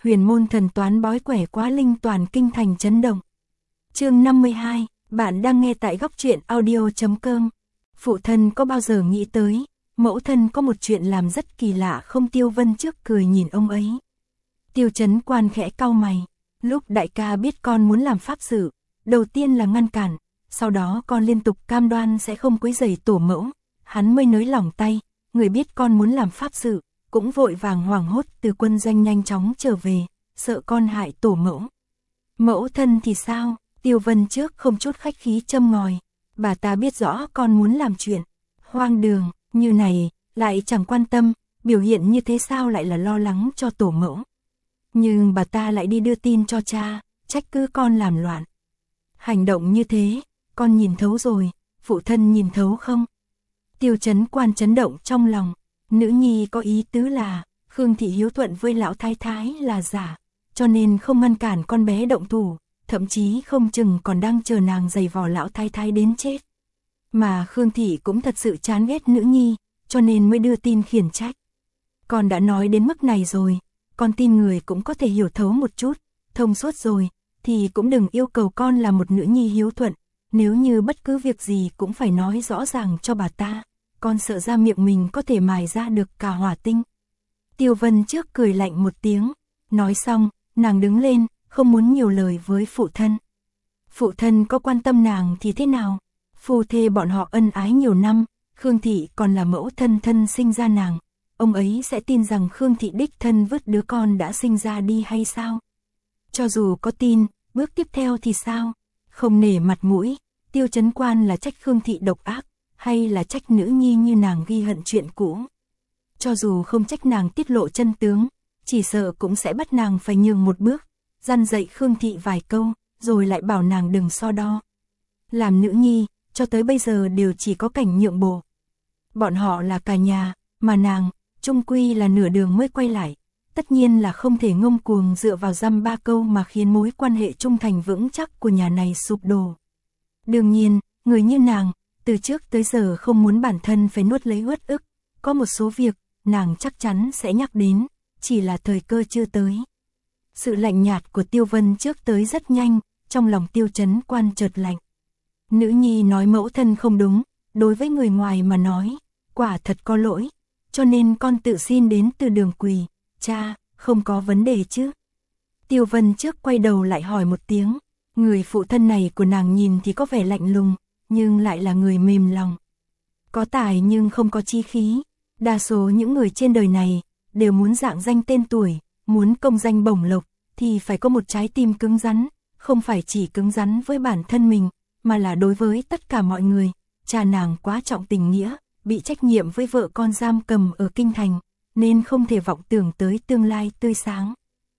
huyền môn thần toán bói quẻ quá linh toàn kinh thành chấn động. Chương 52, bạn đang nghe tại góc truyện audio.com. Phụ thân có bao giờ nghĩ tới, mẫu thân có một chuyện làm rất kỳ lạ không? Tiêu Vân trước cười nhìn ông ấy. Tiêu Chấn Quan khẽ cau mày, lúc đại ca biết con muốn làm pháp sự, đầu tiên là ngăn cản, sau đó con liên tục cam đoan sẽ không quấy rầy tổ mẫu, hắn mới nới lỏng tay, người biết con muốn làm pháp sự, cũng vội vàng hoảng hốt từ quân doanh nhanh chóng trở về, sợ con hại tổ mẫu. Mẫu thân thì sao? Tiêu Vân trước không chút khách khí châm ngòi, bà ta biết rõ con muốn làm chuyện hoang đường như này, lại chẳng quan tâm, biểu hiện như thế sao lại là lo lắng cho tổ mẫu. Nhưng bà ta lại đi đưa tin cho cha, trách cứ con làm loạn. Hành động như thế, con nhìn thấu rồi, phụ thân nhìn thấu không? Tiêu Chấn Quan chấn động trong lòng, nữ nhi có ý tứ là, Khương thị hiếu thuận với lão thái thái là giả, cho nên không ngăn cản con bé động thủ, thậm chí không chừng còn đang chờ nàng giày vò lão thái thái đến chết. Mà Khương thị cũng thật sự chán ghét nữ nhi, cho nên mới đưa tin khiển trách. Con đã nói đến mức này rồi, con tin người cũng có thể hiểu thấu một chút, thông suốt rồi, thì cũng đừng yêu cầu con là một nữ nhi hiếu thuận, nếu như bất cứ việc gì cũng phải nói rõ ràng cho bà ta, con sợ ra miệng mình có thể mài ra được cả hỏa tinh. Tiêu Vân trước cười lạnh một tiếng, nói xong, nàng đứng lên, không muốn nhiều lời với phụ thân. Phụ thân có quan tâm nàng thì thế nào? Phu thê bọn họ ân ái nhiều năm, Khương thị còn là mẫu thân thân sinh ra nàng, ông ấy sẽ tin rằng Khương thị đích thân vứt đứa con đã sinh ra đi hay sao? Cho dù có tin, bước tiếp theo thì sao? Không nể mặt mũi, Tiêu Chấn Quan là trách Khương thị độc ác, hay là trách nữ nhi như nàng ghi hận chuyện cũ? Cho dù không trách nàng tiết lộ chân tướng, chỉ sợ cũng sẽ bắt nàng phải nhường một bước, dăn dạy Khương thị vài câu, rồi lại bảo nàng đừng so đo. Làm nữ nhi, cho tới bây giờ đều chỉ có cảnh nhượng bộ. Bọn họ là cả nhà, mà nàng, chung quy là nửa đường mới quay lại, tất nhiên là không thể ngông cuồng dựa vào dăm ba câu mà khiến mối quan hệ trung thành vững chắc của nhà này sụp đổ. Đương nhiên, người như nàng, từ trước tới giờ không muốn bản thân phải nuốt lấy uất ức, có một số việc, nàng chắc chắn sẽ nhắc đến, chỉ là thời cơ chưa tới. Sự lạnh nhạt của Tiêu Vân trước tới rất nhanh, trong lòng Tiêu Chấn Quan chợt lạnh. Nữ nhi nói mẫu thân không đúng, đối với người ngoài mà nói, quả thật có lỗi, cho nên con tự xin đến từ đường quỳ, cha, không có vấn đề chứ? Tiêu Vân trước quay đầu lại hỏi một tiếng, người phụ thân này của nàng nhìn thì có vẻ lạnh lùng, nhưng lại là người mềm lòng. Có tài nhưng không có chí khí, đa số những người trên đời này, đều muốn rạng danh tên tuổi, muốn công danh bổng lộc, thì phải có một trái tim cứng rắn, không phải chỉ cứng rắn với bản thân mình, mà là đối với tất cả mọi người. Cha nàng quá trọng tình nghĩa, bị trách nhiệm với vợ con giam cầm ở kinh thành, nên không thể vọng tưởng tới tương lai tươi sáng.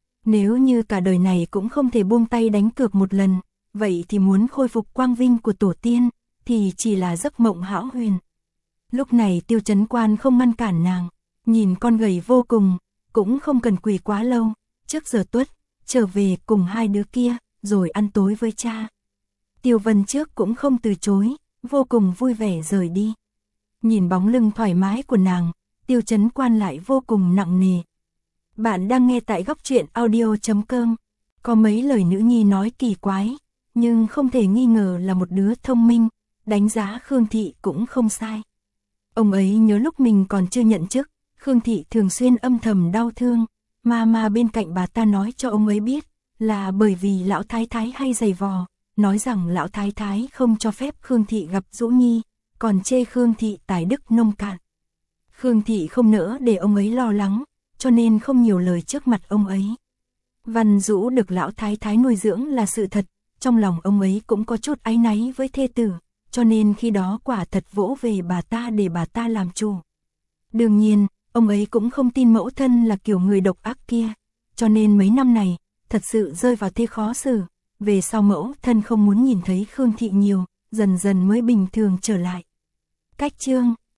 Nếu như cả đời này cũng không thể buông tay đánh cược một lần, vậy thì muốn khôi phục quang vinh của tổ tiên, thì chỉ là giấc mộng hão huyền. Lúc này Tiêu Chấn Quan không ngăn cản nàng, nhìn con gầy vô cùng, cũng không cần quỳ quá lâu, trước giờ tuất, trở về cùng hai đứa kia, rồi ăn tối với cha. Tiêu Vân trước cũng không từ chối, vô cùng vui vẻ rời đi. Nhìn bóng lưng thoải mái của nàng, Tiêu Chấn Quan lại vô cùng nặng nề. Bạn đang nghe tại góc truyện audio.com. Có mấy lời nữ nhi nói kỳ quái, nhưng không thể nghi ngờ là một đứa thông minh, đánh giá Khương thị cũng không sai. Ông ấy nhớ lúc mình còn chưa nhận chức, Khương thị thường xuyên âm thầm đau thương, mà bên cạnh bà ta nói cho ông ấy biết, là bởi vì lão thái thái hay giày vò, nói rằng lão thái thái không cho phép Khương thị gặp Dũ Nhi, còn chê Khương thị tài đức nông cạn. Khương thị không nỡ để ông ấy lo lắng, cho nên không nhiều lời trước mặt ông ấy. Văn Dũ được lão thái thái nuôi dưỡng là sự thật, trong lòng ông ấy cũng có chút áy náy với thê tử, cho nên khi đó quả thật vỗ về bà ta để bà ta làm chủ. Đương nhiên, ông ấy cũng không tin mẫu thân là kiểu người độc ác kia, cho nên mấy năm này, thật sự rơi vào thế khó xử. Về sau mẫu thân không muốn nhìn thấy Khương thị nhiều, dần dần mới bình thường trở lại. Cách chương